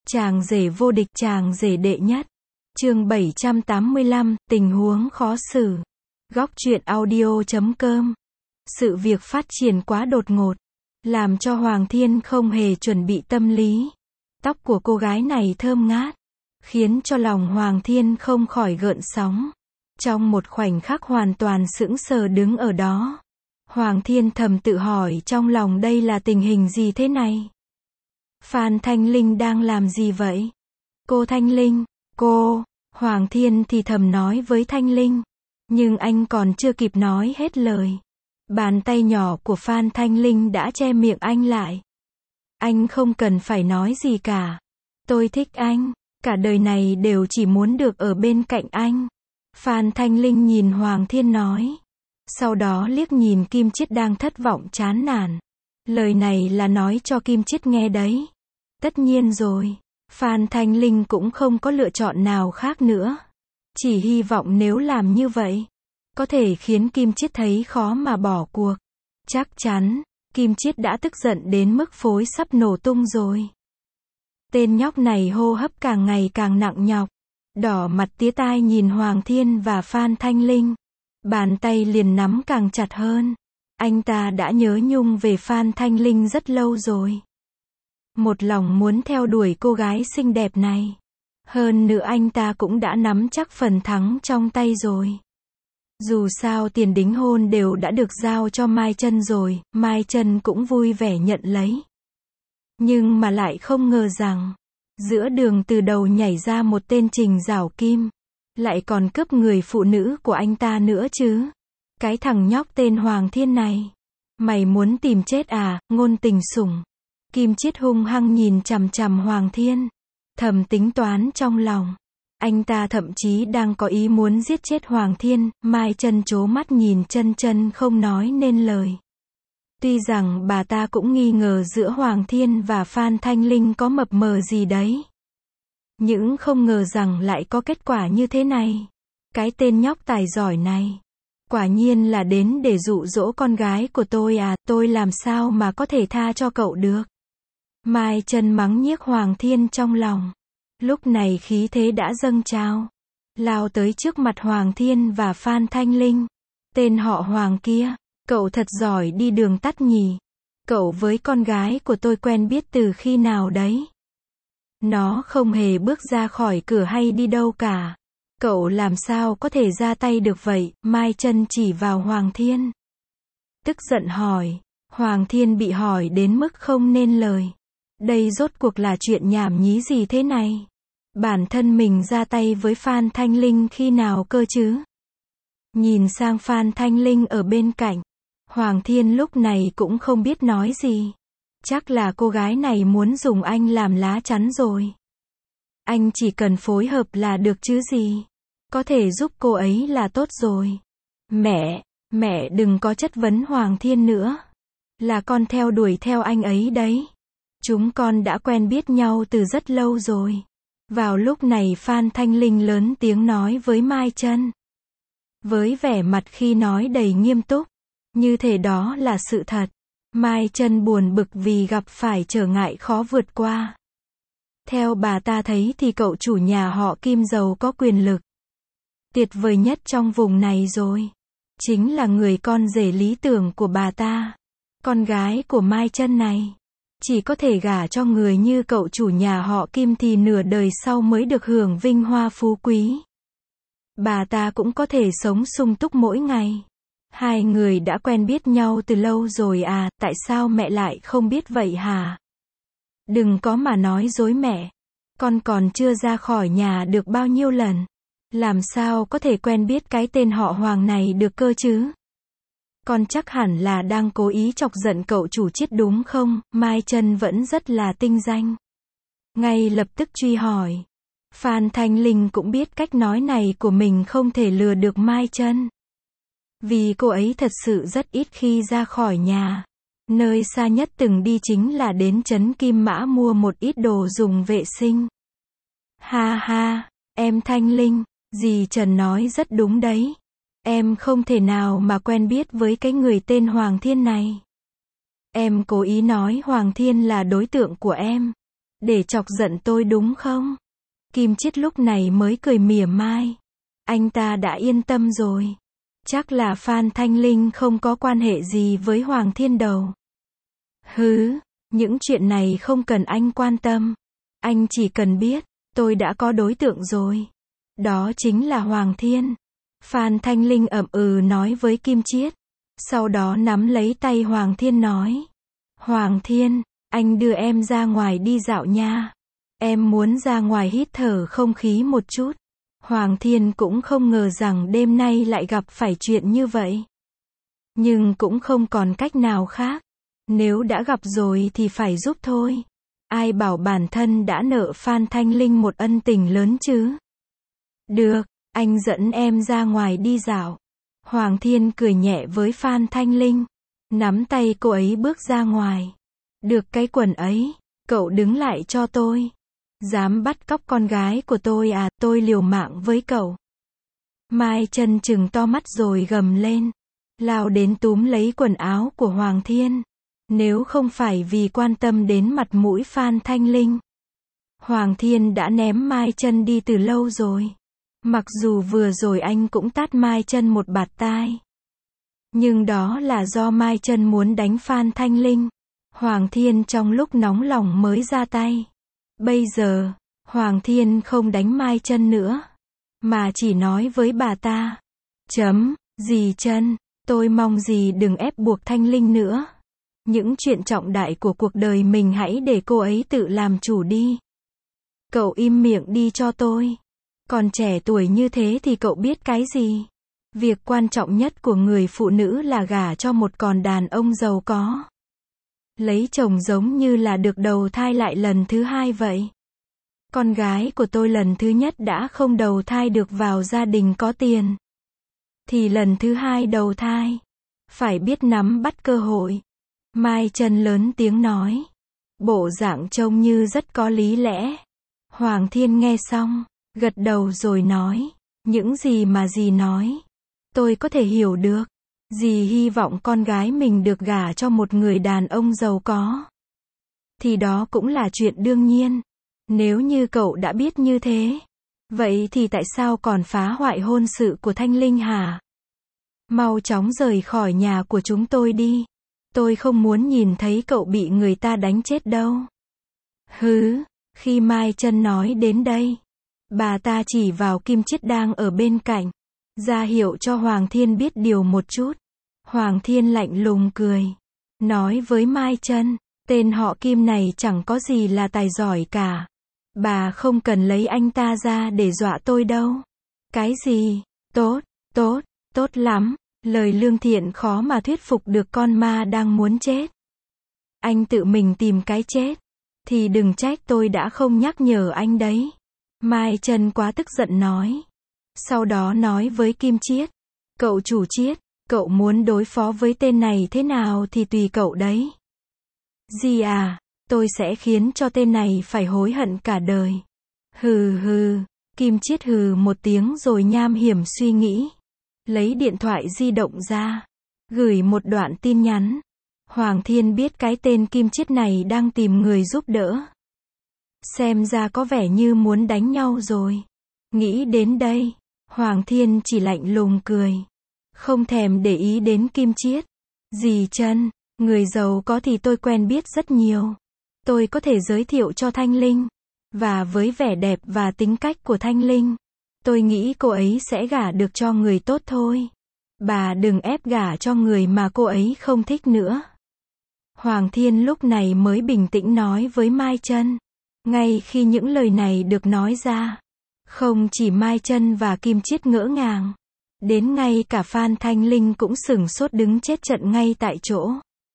Chàng rể vô địch, chàng rể đệ nhất. Chương 785, tình huống khó xử. Góc truyện audio.com. Sự việc phát triển quá đột ngột, làm cho Hoàng Thiên không hề chuẩn bị tâm lý. Tóc của cô gái này thơm ngát, khiến cho lòng Hoàng Thiên không khỏi gợn sóng. Trong một khoảnh khắc hoàn toàn sững sờ đứng ở đó. Hoàng Thiên thầm tự hỏi trong lòng đây là tình hình gì thế này? Phan Thanh Linh đang làm gì vậy? Cô Thanh Linh, cô, Hoàng Thiên thì thầm nói với Thanh Linh. Nhưng anh còn chưa kịp nói hết lời. Bàn tay nhỏ của Phan Thanh Linh đã che miệng anh lại. Anh không cần phải nói gì cả. Tôi thích anh, cả đời này đều chỉ muốn được ở bên cạnh anh. Phan Thanh Linh nhìn Hoàng Thiên nói. Sau đó liếc nhìn Kim Chiết đang thất vọng chán nản. Lời này là nói cho Kim Chiết nghe đấy. Tất nhiên rồi, Phan Thanh Linh cũng không có lựa chọn nào khác nữa. Chỉ hy vọng nếu làm như vậy, có thể khiến Kim Chiết thấy khó mà bỏ cuộc. Chắc chắn, Kim Chiết đã tức giận đến mức phổi sắp nổ tung rồi. Tên nhóc này hô hấp càng ngày càng nặng nhọc. Đỏ mặt tía tai nhìn Hoàng Thiên và Phan Thanh Linh. Bàn tay liền nắm càng chặt hơn. Anh ta đã nhớ nhung về Phan Thanh Linh rất lâu rồi. Một lòng muốn theo đuổi cô gái xinh đẹp này. Hơn nữa anh ta cũng đã nắm chắc phần thắng trong tay rồi. Dù sao tiền đính hôn đều đã được giao cho Mai Chân rồi, Mai Chân cũng vui vẻ nhận lấy. Nhưng mà lại không ngờ rằng, giữa đường từ đầu nhảy ra một tên Trình Giảo Kim. Lại còn cướp người phụ nữ của anh ta nữa chứ. Cái thằng nhóc tên Hoàng Thiên này. Mày muốn tìm chết à, ngôn tình sủng. Kim Chiết hung hăng nhìn chằm chằm Hoàng Thiên. Thầm tính toán trong lòng. Anh ta thậm chí đang có ý muốn giết chết Hoàng Thiên. Mai Chân trố mắt nhìn Chân Chân không nói nên lời. Tuy rằng bà ta cũng nghi ngờ giữa Hoàng Thiên và Phan Thanh Linh có mập mờ gì đấy. Nhưng không ngờ rằng lại có kết quả như thế này. Cái tên nhóc tài giỏi này. Quả nhiên là đến để dụ dỗ con gái của tôi à, tôi làm sao mà có thể tha cho cậu được. Mai Chân mắng nhiếc Hoàng Thiên trong lòng. Lúc này khí thế đã dâng trào. Lao tới trước mặt Hoàng Thiên và Phan Thanh Linh. Tên họ Hoàng kia, cậu thật giỏi đi đường tắt nhỉ. Cậu với con gái của tôi quen biết từ khi nào đấy? Nó không hề bước ra khỏi cửa hay đi đâu cả. Cậu làm sao có thể ra tay được vậy? Mai Chân chỉ vào Hoàng Thiên. Tức giận hỏi. Hoàng Thiên bị hỏi đến mức không nên lời. Đây rốt cuộc là chuyện nhảm nhí gì thế này? Bản thân mình ra tay với Phan Thanh Linh khi nào cơ chứ? Nhìn sang Phan Thanh Linh ở bên cạnh. Hoàng Thiên lúc này cũng không biết nói gì. Chắc là cô gái này muốn dùng anh làm lá chắn rồi. Anh chỉ cần phối hợp là được chứ gì. Có thể giúp cô ấy là tốt rồi. Mẹ đừng có chất vấn Hoàng Thiên nữa. Là con theo đuổi theo anh ấy đấy. Chúng con đã quen biết nhau từ rất lâu rồi. Vào lúc này Phan Thanh Linh lớn tiếng nói với Mai Chân. Với vẻ mặt khi nói đầy nghiêm túc. Như thể đó là sự thật. Mai Chân buồn bực vì gặp phải trở ngại khó vượt qua. Theo bà ta thấy thì cậu chủ nhà họ Kim giàu có quyền lực. Tuyệt vời nhất trong vùng này rồi. Chính là người con rể lý tưởng của bà ta. Con gái của Mai Chân này. Chỉ có thể gả cho người như cậu chủ nhà họ Kim thì nửa đời sau mới được hưởng vinh hoa phú quý. Bà ta cũng có thể sống sung túc mỗi ngày. Hai người đã quen biết nhau từ lâu rồi à, tại sao mẹ lại không biết vậy hả? Đừng có mà nói dối mẹ. Con còn chưa ra khỏi nhà được bao nhiêu lần. Làm sao có thể quen biết cái tên họ Hoàng này được cơ chứ? Con chắc hẳn là đang cố ý chọc giận cậu chủ Chiết đúng không? Mai Chân vẫn rất là tinh danh. Ngay lập tức truy hỏi. Phan Thanh Linh cũng biết cách nói này của mình không thể lừa được Mai Chân. Vì cô ấy thật sự rất ít khi ra khỏi nhà. Nơi xa nhất từng đi chính là đến trấn Kim Mã mua một ít đồ dùng vệ sinh. Ha ha, em Thanh Linh, dì Trần nói rất đúng đấy. Em không thể nào mà quen biết với cái người tên Hoàng Thiên này. Em cố ý nói Hoàng Thiên là đối tượng của em. Để chọc giận tôi đúng không? Kim Chiết lúc này mới cười mỉa mai. Anh ta đã yên tâm rồi. Chắc là Phan Thanh Linh không có quan hệ gì với Hoàng Thiên đâu. Hứ, những chuyện này không cần anh quan tâm. Anh chỉ cần biết, tôi đã có đối tượng rồi. Đó chính là Hoàng Thiên. Phan Thanh Linh ậm ừ nói với Kim Chiết. Sau đó nắm lấy tay Hoàng Thiên nói. Hoàng Thiên, anh đưa em ra ngoài đi dạo nha. Em muốn ra ngoài hít thở không khí một chút. Hoàng Thiên cũng không ngờ rằng đêm nay lại gặp phải chuyện như vậy. Nhưng cũng không còn cách nào khác. Nếu đã gặp rồi thì phải giúp thôi. Ai bảo bản thân đã nợ Phan Thanh Linh một ân tình lớn chứ. Được, anh dẫn em ra ngoài đi dạo. Hoàng Thiên cười nhẹ với Phan Thanh Linh. Nắm tay cô ấy bước ra ngoài. Được cái quần ấy, cậu đứng lại cho tôi. Dám bắt cóc con gái của tôi à, tôi liều mạng với cậu. Mai Chân trừng to mắt rồi gầm lên. Lao đến túm lấy quần áo của Hoàng Thiên. Nếu không phải vì quan tâm đến mặt mũi Phan Thanh Linh, Hoàng Thiên đã ném Mai Chân đi từ lâu rồi. Mặc dù vừa rồi anh cũng tát Mai Chân một bạt tai. Nhưng đó là do Mai Chân muốn đánh Phan Thanh Linh. Hoàng Thiên trong lúc nóng lòng mới ra tay. Bây giờ, Hoàng Thiên không đánh Mai Chân nữa, mà chỉ nói với bà ta. Dì Chân, tôi mong dì đừng ép buộc Thanh Linh nữa. Những chuyện trọng đại của cuộc đời mình hãy để cô ấy tự làm chủ đi. Cậu im miệng đi cho tôi. Còn trẻ tuổi như thế thì cậu biết cái gì? Việc quan trọng nhất của người phụ nữ là gả cho một con đàn ông giàu có. Lấy chồng giống như là được đầu thai lại lần thứ hai vậy. Con gái của tôi lần thứ nhất đã không đầu thai được vào gia đình có tiền. Thì lần thứ hai đầu thai. Phải biết nắm bắt cơ hội. Mai Chân lớn tiếng nói. Bộ dạng trông như rất có lý lẽ. Hoàng Thiên nghe xong, gật đầu rồi nói. Những gì mà dì nói, tôi có thể hiểu được. Dì hy vọng con gái mình được gả cho một người đàn ông giàu có. Thì đó cũng là chuyện đương nhiên. Nếu như cậu đã biết như thế, vậy thì tại sao còn phá hoại hôn sự của Thanh Linh hả? Mau chóng rời khỏi nhà của chúng tôi đi. Tôi không muốn nhìn thấy cậu bị người ta đánh chết đâu. Hứ, khi Mai Chân nói đến đây, bà ta chỉ vào Kim Chiết đang ở bên cạnh, ra hiệu cho Hoàng Thiên biết điều một chút. Hoàng Thiên lạnh lùng cười, nói với Mai Chân, tên họ Kim này chẳng có gì là tài giỏi cả. Bà không cần lấy anh ta ra để dọa tôi đâu. Cái gì? Tốt, tốt, tốt lắm. Lời lương thiện khó mà thuyết phục được con ma đang muốn chết. Anh tự mình tìm cái chết. Thì đừng trách tôi đã không nhắc nhở anh đấy. Mai Chân quá tức giận nói. Sau đó nói với Kim Chiết. Cậu chủ Chiết, cậu muốn đối phó với tên này thế nào thì tùy cậu đấy. Gì à, tôi sẽ khiến cho tên này phải hối hận cả đời. Hừ hừ, Kim Chiết hừ một tiếng rồi nham hiểm suy nghĩ. Lấy điện thoại di động ra, gửi một đoạn tin nhắn. Hoàng Thiên biết cái tên Kim Chiết này đang tìm người giúp đỡ. Xem ra có vẻ như muốn đánh nhau rồi. Nghĩ đến đây, Hoàng Thiên chỉ lạnh lùng cười. Không thèm để ý đến Kim Chiết. Dì Chân, người giàu có thì tôi quen biết rất nhiều. Tôi có thể giới thiệu cho Thanh Linh. Và với vẻ đẹp và tính cách của Thanh Linh, tôi nghĩ cô ấy sẽ gả được cho người tốt thôi. Bà đừng ép gả cho người mà cô ấy không thích nữa. Hoàng Thiên lúc này mới bình tĩnh nói với Mai Chân. Ngay khi những lời này được nói ra, không chỉ Mai Chân và Kim Chiết ngỡ ngàng, đến ngay cả Phan Thanh Linh cũng sửng sốt đứng chết trận ngay tại chỗ.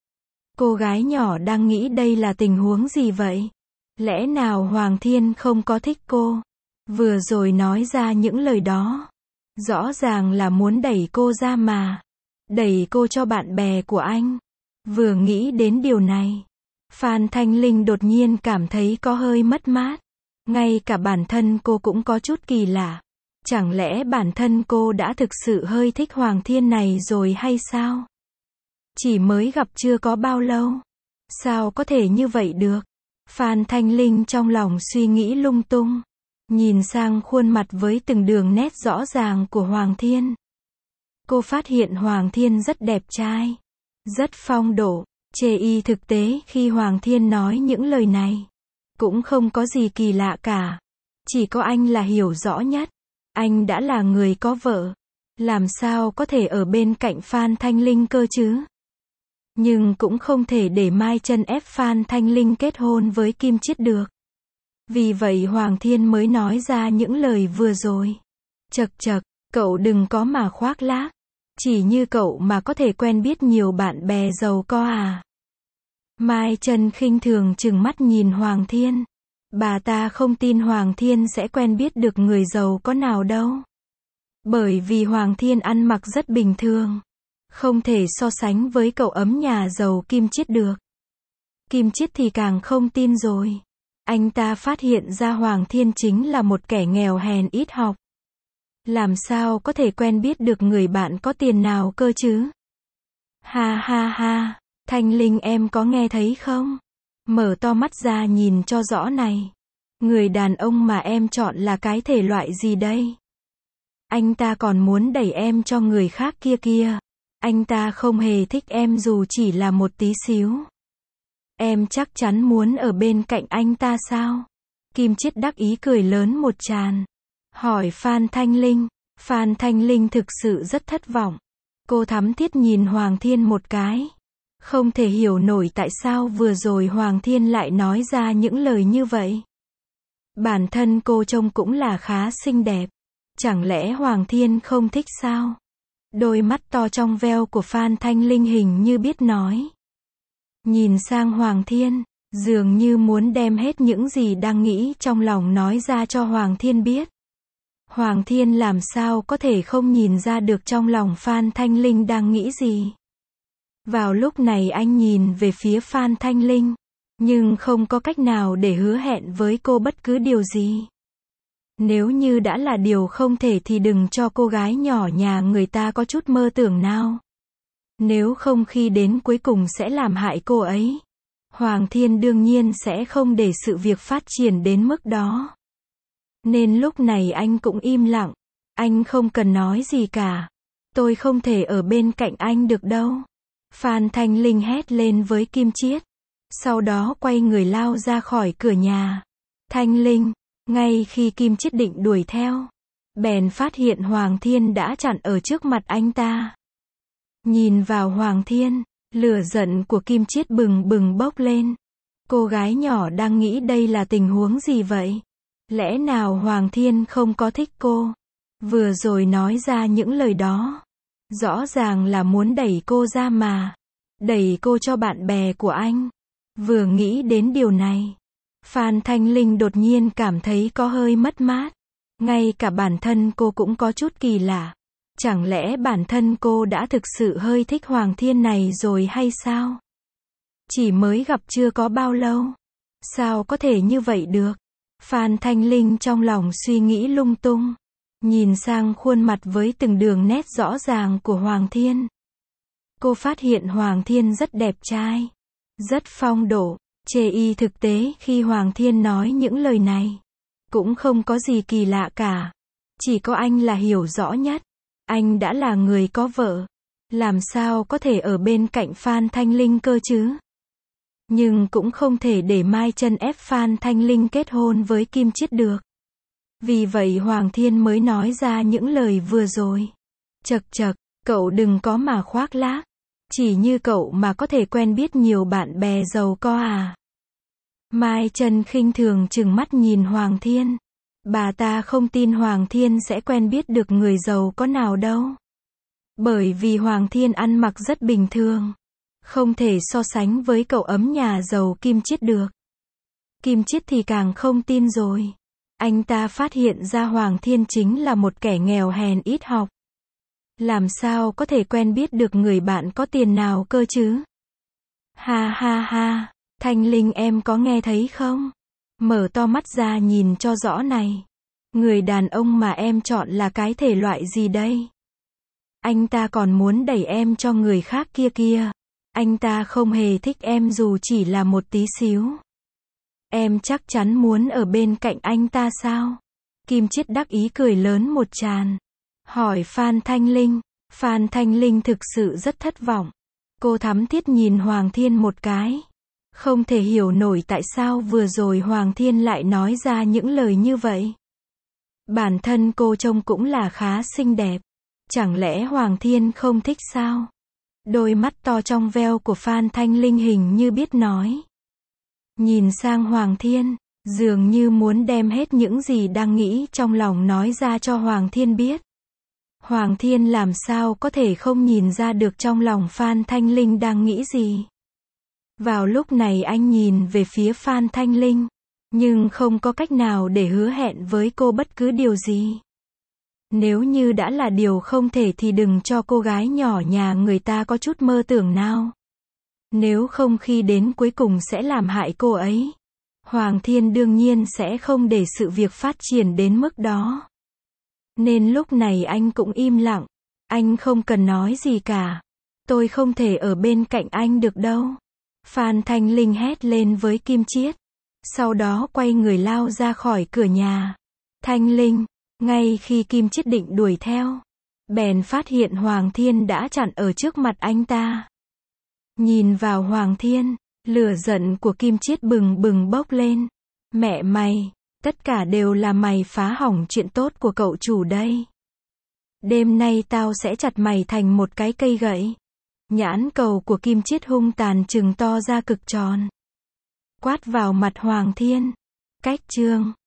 Cô gái nhỏ đang nghĩ đây là tình huống gì vậy? Lẽ nào Hoàng Thiên không có thích cô? Vừa rồi nói ra những lời đó, rõ ràng là muốn đẩy cô ra mà. Đẩy cô cho bạn bè của anh. Vừa nghĩ đến điều này, Phan Thanh Linh đột nhiên cảm thấy có hơi mất mát. Ngay cả bản thân cô cũng có chút kỳ lạ. Chẳng lẽ bản thân cô đã thực sự hơi thích Hoàng Thiên này rồi hay sao? Chỉ mới gặp chưa có bao lâu. Sao có thể như vậy được? Phan Thanh Linh trong lòng suy nghĩ lung tung. Nhìn sang khuôn mặt với từng đường nét rõ ràng của Hoàng Thiên. Cô phát hiện Hoàng Thiên rất đẹp trai. Rất phong độ. Chê y thực tế khi Hoàng Thiên nói những lời này. Cũng không có gì kỳ lạ cả. Chỉ có anh là hiểu rõ nhất. Anh đã là người có vợ. Làm sao có thể ở bên cạnh Phan Thanh Linh cơ chứ? Nhưng cũng không thể để Mai Chân ép Phan Thanh Linh kết hôn với Kim Chiết được. Vì vậy Hoàng Thiên mới nói ra những lời vừa rồi. Chậc chậc, cậu đừng có mà khoác lác. Chỉ như cậu mà có thể quen biết nhiều bạn bè giàu có à? Mai Chân khinh thường trừng mắt nhìn Hoàng Thiên. Bà ta không tin Hoàng Thiên sẽ quen biết được người giàu có nào đâu. Bởi vì Hoàng Thiên ăn mặc rất bình thường. Không thể so sánh với cậu ấm nhà giàu Kim Chiết được. Kim Chiết thì càng không tin rồi. Anh ta phát hiện ra Hoàng Thiên chính là một kẻ nghèo hèn ít học. Làm sao có thể quen biết được người bạn có tiền nào cơ chứ? Ha ha ha, Thanh Linh em có nghe thấy không? Mở to mắt ra nhìn cho rõ này. Người đàn ông mà em chọn là cái thể loại gì đây? Anh ta còn muốn đẩy em cho người khác kia kìa. Anh ta không hề thích em dù chỉ là một tí xíu. Em chắc chắn muốn ở bên cạnh anh ta sao? Kim Chiết đắc ý cười lớn một tràng. Hỏi Phan Thanh Linh. Phan Thanh Linh thực sự rất thất vọng. Cô thắm thiết nhìn Hoàng Thiên một cái. Không thể hiểu nổi tại sao vừa rồi Hoàng Thiên lại nói ra những lời như vậy. Bản thân cô trông cũng là khá xinh đẹp. Chẳng lẽ Hoàng Thiên không thích sao? Đôi mắt to trong veo của Phan Thanh Linh hình như biết nói. Nhìn sang Hoàng Thiên, dường như muốn đem hết những gì đang nghĩ trong lòng nói ra cho Hoàng Thiên biết. Hoàng Thiên làm sao có thể không nhìn ra được trong lòng Phan Thanh Linh đang nghĩ gì. Vào lúc này anh nhìn về phía Phan Thanh Linh, nhưng không có cách nào để hứa hẹn với cô bất cứ điều gì. Nếu như đã là điều không thể thì đừng cho cô gái nhỏ nhà người ta có chút mơ tưởng nào. Nếu không khi đến cuối cùng sẽ làm hại cô ấy. Hoàng Thiên đương nhiên sẽ không để sự việc phát triển đến mức đó. Nên lúc này anh cũng im lặng. Anh không cần nói gì cả. Tôi không thể ở bên cạnh anh được đâu. Phan Thanh Linh hét lên với Kim Chiết. Sau đó quay người lao ra khỏi cửa nhà. Thanh Linh, ngay khi Kim Chiết định đuổi theo, bèn phát hiện Hoàng Thiên đã chặn ở trước mặt anh ta. Nhìn vào Hoàng Thiên, lửa giận của Kim Chiết bừng bừng bốc lên. Cô gái nhỏ đang nghĩ đây là tình huống gì vậy? Lẽ nào Hoàng Thiên không có thích cô? Vừa rồi nói ra những lời đó. Rõ ràng là muốn đẩy cô ra mà. Đẩy cô cho bạn bè của anh. Vừa nghĩ đến điều này, Phan Thanh Linh đột nhiên cảm thấy có hơi mất mát. Ngay cả bản thân cô cũng có chút kỳ lạ. Chẳng lẽ bản thân cô đã thực sự hơi thích Hoàng Thiên này rồi hay sao? Chỉ mới gặp chưa có bao lâu. Sao có thể như vậy được? Phan Thanh Linh trong lòng suy nghĩ lung tung. Nhìn sang khuôn mặt với từng đường nét rõ ràng của Hoàng Thiên. Cô phát hiện Hoàng Thiên rất đẹp trai. Rất phong độ. Chê y thực tế khi Hoàng Thiên nói những lời này. Cũng không có gì kỳ lạ cả. Chỉ có anh là hiểu rõ nhất. Anh đã là người có vợ. Làm sao có thể ở bên cạnh Phan Thanh Linh cơ chứ? Nhưng cũng không thể để Mai Chân ép Phan Thanh Linh kết hôn với Kim Chiết được. Vì vậy Hoàng Thiên mới nói ra những lời vừa rồi. Chậc chậc, cậu đừng có mà khoác lác. Chỉ như cậu mà có thể quen biết nhiều bạn bè giàu có à? Mai Chân khinh thường trừng mắt nhìn Hoàng Thiên. Bà ta không tin Hoàng Thiên sẽ quen biết được người giàu có nào đâu. Bởi vì Hoàng Thiên ăn mặc rất bình thường. Không thể so sánh với cậu ấm nhà giàu Kim Chiết được. Kim Chiết thì càng không tin rồi. Anh ta phát hiện ra Hoàng Thiên chính là một kẻ nghèo hèn ít học. Làm sao có thể quen biết được người bạn có tiền nào cơ chứ? Ha ha ha, Thanh Linh em có nghe thấy không? Mở to mắt ra nhìn cho rõ này. Người đàn ông mà em chọn là cái thể loại gì đây? Anh ta còn muốn đẩy em cho người khác kia kìa. Anh ta không hề thích em dù chỉ là một tí xíu. Em chắc chắn muốn ở bên cạnh anh ta sao? Kim Chiết đắc ý cười lớn một tràng. Hỏi Phan Thanh Linh. Phan Thanh Linh thực sự rất thất vọng. Cô thắm thiết nhìn Hoàng Thiên một cái. Không thể hiểu nổi tại sao vừa rồi Hoàng Thiên lại nói ra những lời như vậy. Bản thân cô trông cũng là khá xinh đẹp. Chẳng lẽ Hoàng Thiên không thích sao? Đôi mắt to trong veo của Phan Thanh Linh hình như biết nói. Nhìn sang Hoàng Thiên, dường như muốn đem hết những gì đang nghĩ trong lòng nói ra cho Hoàng Thiên biết. Hoàng Thiên làm sao có thể không nhìn ra được trong lòng Phan Thanh Linh đang nghĩ gì. Vào lúc này anh nhìn về phía Phan Thanh Linh, nhưng không có cách nào để hứa hẹn với cô bất cứ điều gì. Nếu như đã là điều không thể thì đừng cho cô gái nhỏ nhà người ta có chút mơ tưởng nào. Nếu không khi đến cuối cùng sẽ làm hại cô ấy. Hoàng Thiên đương nhiên sẽ không để sự việc phát triển đến mức đó. Nên lúc này anh cũng im lặng. Anh không cần nói gì cả. Tôi không thể ở bên cạnh anh được đâu. Phan Thanh Linh hét lên với Kim Chiết. Sau đó quay người lao ra khỏi cửa nhà. Thanh Linh, ngay khi Kim Chiết định đuổi theo, bèn phát hiện Hoàng Thiên đã chặn ở trước mặt anh ta. Nhìn vào Hoàng Thiên, lửa giận của Kim Chiết bừng bừng bốc lên. Mẹ mày, tất cả đều là mày phá hỏng chuyện tốt của cậu chủ đây. Đêm nay tao sẽ chặt mày thành một cái cây gậy. Nhãn cầu của Kim Chiết hung tàn trừng to ra cực tròn. Quát vào mặt Hoàng Thiên. Cách chương